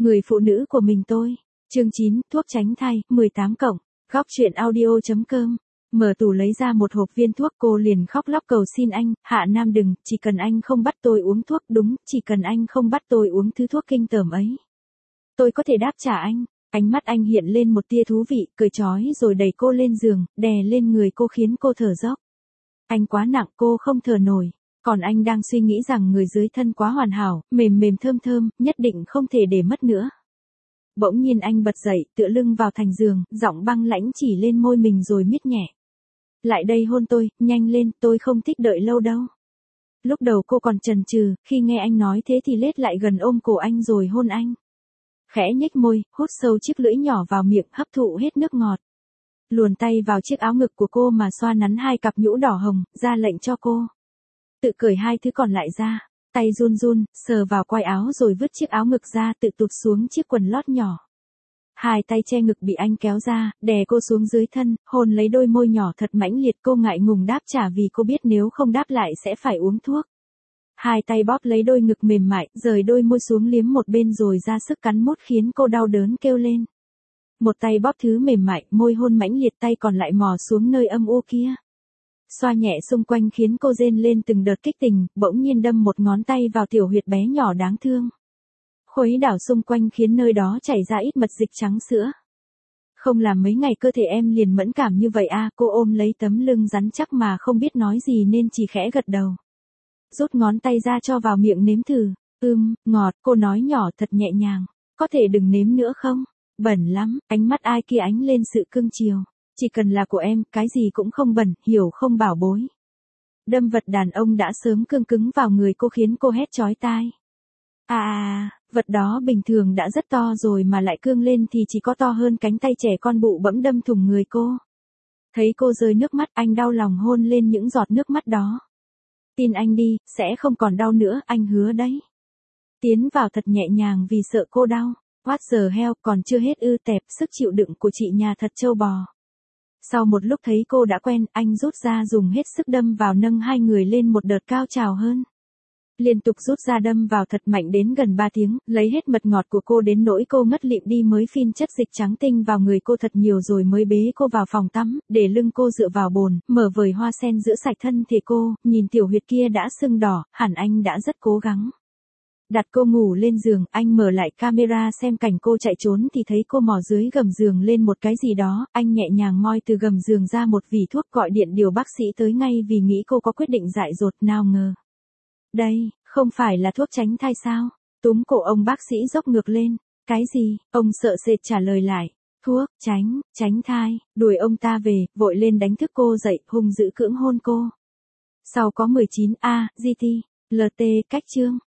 Người phụ nữ của mình tôi. Chương 9, thuốc tránh thai, 18 cộng. Góc truyện audio.com. Mở tủ lấy ra một hộp viên thuốc, cô liền khóc lóc cầu xin anh, Hạ Nam đừng, chỉ cần anh không bắt tôi uống thuốc, đúng, chỉ cần anh không bắt tôi uống thứ thuốc kinh tởm ấy. Tôi có thể đáp trả anh. Ánh mắt anh hiện lên một tia thú vị, cười chói rồi đẩy cô lên giường, đè lên người cô khiến cô thở dốc. Anh quá nặng, cô không thở nổi. Còn anh đang suy nghĩ rằng người dưới thân quá hoàn hảo, mềm mềm thơm thơm, nhất định không thể để mất nữa. Bỗng nhiên anh bật dậy, tựa lưng vào thành giường, giọng băng lãnh chỉ lên môi mình rồi miết nhẹ. Lại đây hôn tôi, nhanh lên, tôi không thích đợi lâu đâu. Lúc đầu cô còn chần chừ, khi nghe anh nói thế thì lết lại gần ôm cổ anh rồi hôn anh. Khẽ nhếch môi, hút sâu chiếc lưỡi nhỏ vào miệng, hấp thụ hết nước ngọt. Luồn tay vào chiếc áo ngực của cô mà xoa nắn hai cặp nhũ đỏ hồng, ra lệnh cho cô. Tự cởi hai thứ còn lại ra, tay run run, sờ vào quai áo rồi vứt chiếc áo ngực ra, tự tụt xuống chiếc quần lót nhỏ. Hai tay che ngực bị anh kéo ra, đè cô xuống dưới thân, hôn lấy đôi môi nhỏ thật mãnh liệt, cô ngại ngùng đáp trả vì cô biết nếu không đáp lại sẽ phải uống thuốc. Hai tay bóp lấy đôi ngực mềm mại, rời đôi môi xuống liếm một bên rồi ra sức cắn mút khiến cô đau đớn kêu lên. Một tay bóp thứ mềm mại, môi hôn mãnh liệt, tay còn lại mò xuống nơi âm u kia. Xoa nhẹ xung quanh khiến cô rên lên từng đợt kích tình, bỗng nhiên đâm một ngón tay vào tiểu huyệt bé nhỏ đáng thương. Khuấy đảo xung quanh khiến nơi đó chảy ra ít mật dịch trắng sữa. Không làm mấy ngày cơ thể em liền mẫn cảm như vậy à, cô ôm lấy tấm lưng rắn chắc mà không biết nói gì nên chỉ khẽ gật đầu. Rút ngón tay ra cho vào miệng nếm thử. Ngọt, cô nói nhỏ thật nhẹ nhàng. Có thể đừng nếm nữa không? Bẩn lắm, ánh mắt ai kia ánh lên sự cưng chiều. Chỉ cần là của em, cái gì cũng không bẩn, hiểu không bảo bối. Đâm vật đàn ông đã sớm cương cứng vào người cô khiến cô hét chói tai. Vật đó bình thường đã rất to rồi mà lại cương lên thì chỉ có to hơn cánh tay trẻ con, bụ bẫm đâm thủng người cô. Thấy cô rơi nước mắt, anh đau lòng hôn lên những giọt nước mắt đó. Tin anh đi, sẽ không còn đau nữa, anh hứa đấy. Tiến vào thật nhẹ nhàng vì sợ cô đau. What the hell, còn chưa hết ư, tẹp, sức chịu đựng của chị nhà thật trâu bò. Sau một lúc thấy cô đã quen, anh rút ra dùng hết sức đâm vào, nâng hai người lên một đợt cao trào hơn. Liên tục rút ra đâm vào thật mạnh đến gần 3 tiếng, lấy hết mật ngọt của cô đến nỗi cô ngất lịm đi, mới phin chất dịch trắng tinh vào người cô thật nhiều rồi mới bế cô vào phòng tắm, để lưng cô dựa vào bồn, mở vời hoa sen rửa sạch thân thể cô, nhìn tiểu huyệt kia đã sưng đỏ, hẳn anh đã rất cố gắng. Đặt cô ngủ lên giường, anh mở lại camera xem cảnh cô chạy trốn thì thấy cô mò dưới gầm giường lên một cái gì đó, anh nhẹ nhàng moi từ gầm giường ra một vỉ thuốc, gọi điện điều bác sĩ tới ngay vì nghĩ cô có quyết định dại dột, nào ngờ. Đây, không phải là thuốc tránh thai sao? Túm cổ ông bác sĩ dốc ngược lên. Cái gì? Ông sợ sệt trả lời lại. Thuốc, tránh thai, đuổi ông ta về, vội lên đánh thức cô dậy, hung dữ cưỡng hôn cô. Sau có 19 GT, LT cách chương.